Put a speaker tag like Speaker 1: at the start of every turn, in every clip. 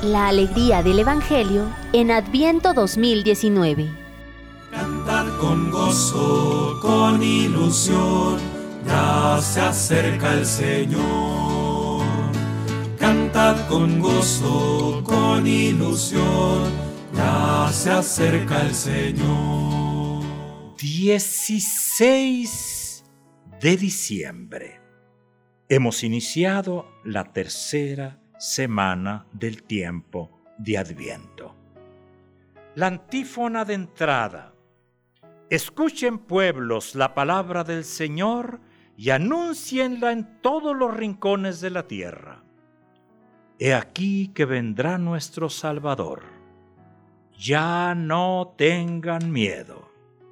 Speaker 1: La alegría del Evangelio en Adviento 2019.
Speaker 2: Cantad con gozo, con ilusión, ya se acerca el Señor. Cantad con gozo, con ilusión, ya se acerca el Señor.
Speaker 3: 16 de diciembre. Hemos iniciado la tercera semana del tiempo de Adviento. La antífona de entrada: escuchen, pueblos, la palabra del Señor y anúncienla en todos los rincones de la tierra. He aquí que vendrá nuestro Salvador. Ya no tengan miedo.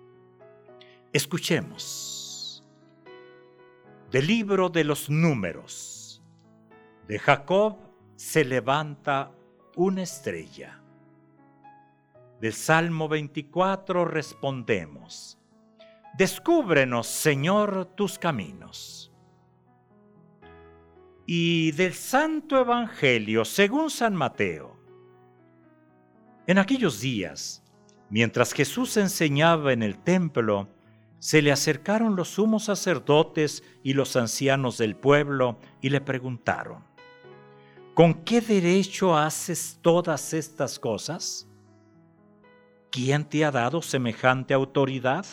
Speaker 3: Escuchemos. Del libro de los Números. De Jacob se levanta una estrella. Del Salmo 24 respondemos: descúbrenos, Señor, tus caminos. Y del Santo Evangelio según San Mateo. En aquellos días, mientras Jesús enseñaba en el templo, se le acercaron los sumos sacerdotes y los ancianos del pueblo y le preguntaron: ¿con qué derecho haces todas estas cosas? ¿Quién te ha dado semejante autoridad?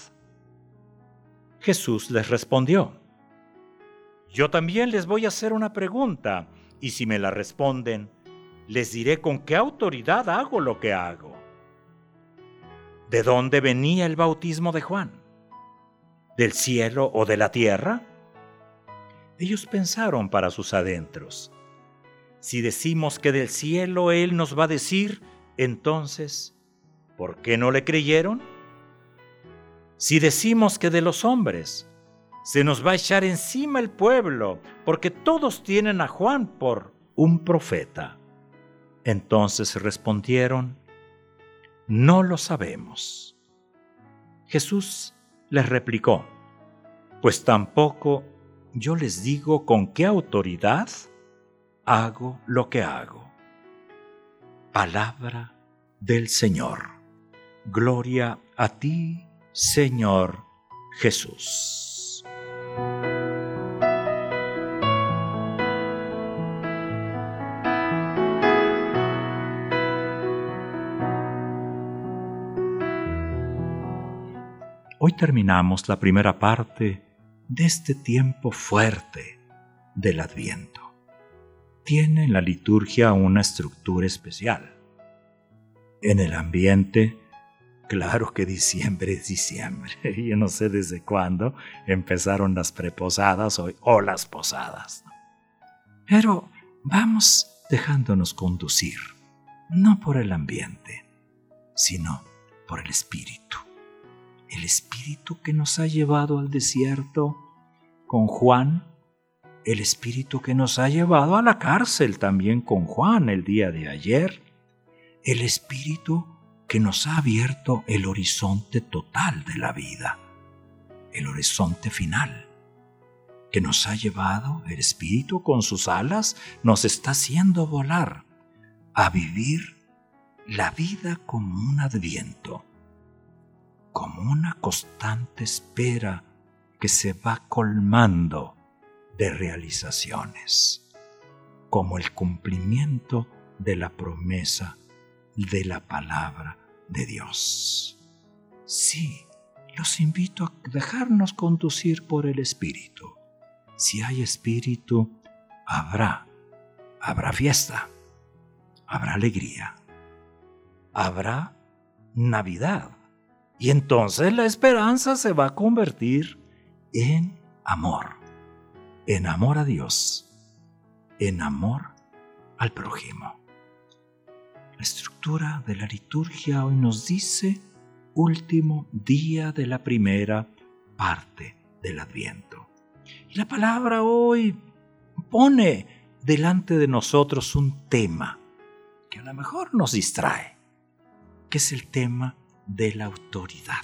Speaker 3: Jesús les respondió: yo también les voy a hacer una pregunta, y si me la responden, les diré con qué autoridad hago lo que hago. ¿De dónde venía el bautismo de Juan? ¿Del cielo o de la tierra? Ellos pensaron para sus adentros: si decimos que del cielo, Él nos va a decir, entonces, ¿por qué no le creyeron? Si decimos que de los hombres, se nos va a echar encima el pueblo, porque todos tienen a Juan por un profeta. Entonces respondieron: no lo sabemos. Jesús les replicó: pues tampoco yo les digo con qué autoridad hago lo que hago. Palabra del Señor. Gloria a ti, Señor Jesús. Hoy terminamos la primera parte de este tiempo fuerte del Adviento. Tiene en la liturgia una estructura especial. En el ambiente, claro que diciembre es diciembre. Yo no sé desde cuándo empezaron las preposadas o las posadas. Pero vamos dejándonos conducir, no por el ambiente, sino por el Espíritu. El Espíritu que nos ha llevado al desierto con Juan, el Espíritu que nos ha llevado a la cárcel también con Juan el día de ayer, el Espíritu que nos ha abierto el horizonte total de la vida, el horizonte final, que nos ha llevado, el Espíritu con sus alas nos está haciendo volar a vivir la vida como un adviento, como una constante espera que se va colmando de realizaciones, como el cumplimiento de la promesa de la palabra de Dios. Sí, los invito a dejarnos conducir por el Espíritu. Si hay Espíritu, habrá fiesta, habrá alegría, habrá Navidad. Y entonces la esperanza se va a convertir en amor a Dios, en amor al prójimo. La estructura de la liturgia hoy nos dice último día de la primera parte del Adviento. Y la palabra hoy pone delante de nosotros un tema que a lo mejor nos distrae, que es el tema de la autoridad.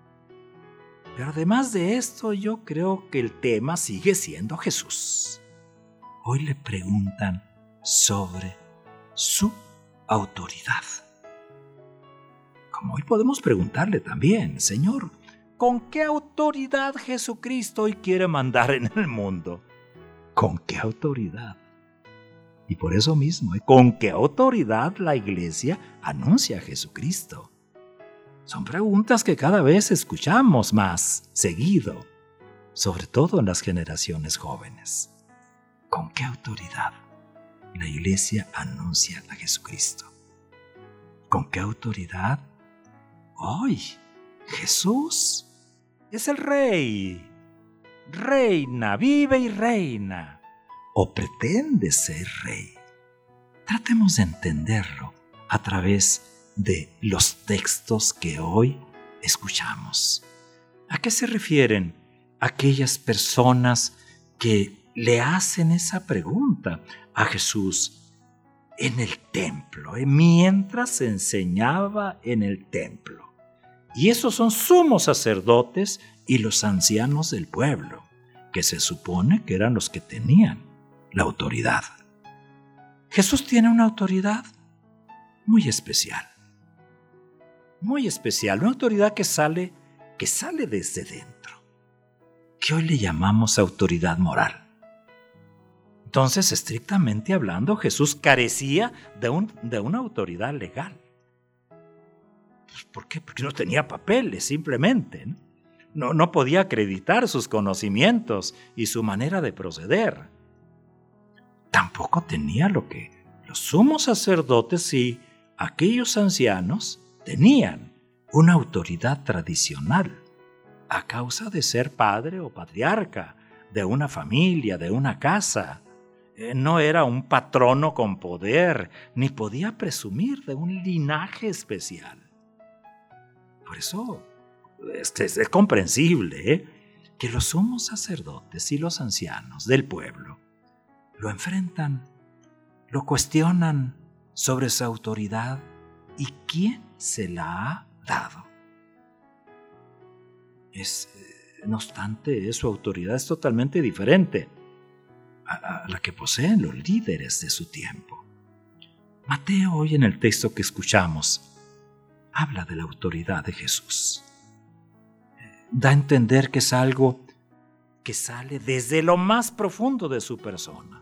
Speaker 3: Pero además de esto, yo creo que el tema sigue siendo Jesús. Hoy le preguntan sobre su autoridad. Como hoy podemos preguntarle también, Señor, ¿con qué autoridad Jesucristo hoy quiere mandar en el mundo? ¿Con qué autoridad? Y por eso mismo, ¿con qué autoridad la Iglesia anuncia a Jesucristo? Son preguntas que cada vez escuchamos más seguido, sobre todo en las generaciones jóvenes. ¿Con qué autoridad la Iglesia anuncia a Jesucristo? ¿Con qué autoridad hoy Jesús es el Rey? Reina, vive y reina. ¿O pretende ser Rey? Tratemos de entenderlo a través de los textos que hoy escuchamos. ¿A qué se refieren aquellas personas que le hacen esa pregunta a Jesús en el templo, mientras se enseñaba en el templo? Y esos son sumos sacerdotes y los ancianos del pueblo, que se supone que eran los que tenían la autoridad. Jesús tiene una autoridad muy especial, una autoridad que sale desde dentro, que hoy le llamamos autoridad moral. Entonces, estrictamente hablando, Jesús carecía de una autoridad legal. Pues, ¿por qué? Porque no tenía papeles, simplemente, ¿no? No podía acreditar sus conocimientos y su manera de proceder. Tampoco tenía lo que los sumos sacerdotes y aquellos ancianos tenían, una autoridad tradicional, a causa de ser padre o patriarca de una familia, de una casa. No era un patrono con poder, ni podía presumir de un linaje especial. Por eso es comprensible que los sumos sacerdotes y los ancianos del pueblo lo enfrentan, lo cuestionan sobre su autoridad y quién se la ha dado. No obstante, su autoridad es totalmente diferente a la que poseen los líderes de su tiempo. Mateo, hoy en el texto que escuchamos, habla de la autoridad de Jesús. Da a entender que es algo que sale desde lo más profundo de su persona.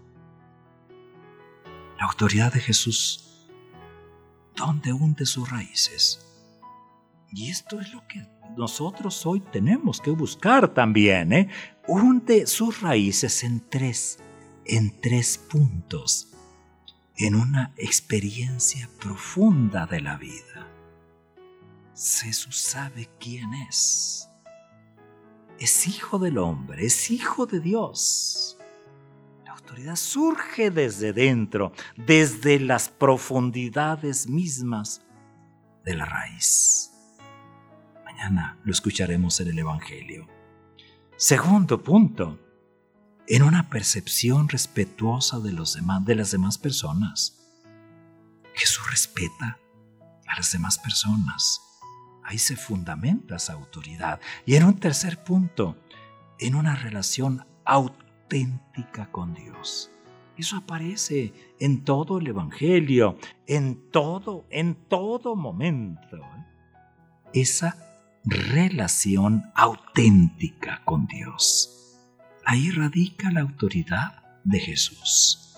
Speaker 3: La autoridad de Jesús, ¿dónde hunde sus raíces? Y esto es lo que nosotros hoy tenemos que buscar también, hunde sus raíces en tres puntos, en una experiencia profunda de la vida. Jesús sabe quién es hijo del hombre, es hijo de Dios. La autoridad surge desde dentro, desde las profundidades mismas de la raíz. Mañana lo escucharemos en el Evangelio. Segundo punto, en una percepción respetuosa de las demás personas. Jesús respeta a las demás personas. Ahí se fundamenta esa autoridad. Y en un tercer punto, en una relación auténtica con Dios. Eso aparece en todo el Evangelio, en todo momento. Esa relación auténtica con Dios. Ahí radica la autoridad de Jesús.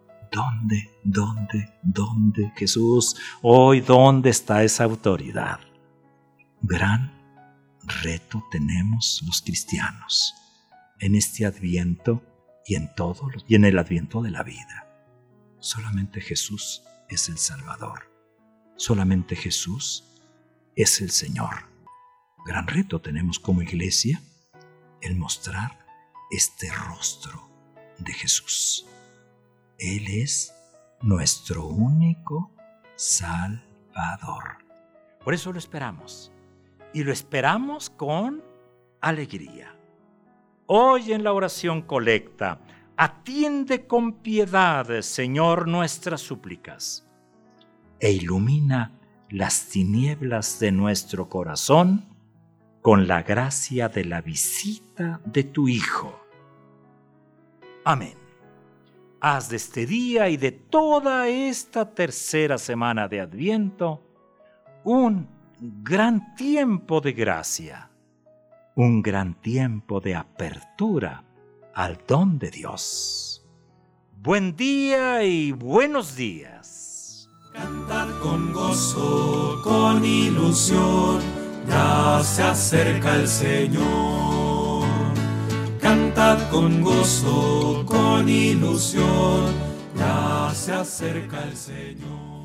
Speaker 3: ¿Dónde, Jesús? Hoy, ¿dónde está esa autoridad? Gran reto tenemos los cristianos en este Adviento y en el Adviento de la vida. Solamente Jesús es el Salvador. Solamente Jesús es el Señor. Gran reto tenemos como iglesia el mostrar este rostro de Jesús. Él es nuestro único Salvador. Por eso lo esperamos. Y lo esperamos con alegría. Hoy en la oración colecta, atiende con piedad, Señor, nuestras súplicas e ilumina las tinieblas de nuestro corazón con la gracia de la visita de tu Hijo. Amén. Haz de este día y de toda esta tercera semana de Adviento un gran tiempo de gracia, un gran tiempo de apertura al don de Dios. Buen día y buenos días.
Speaker 2: Cantad con gozo, con ilusión, ya se acerca el Señor. Cantad con gozo, con ilusión, ya se acerca el Señor.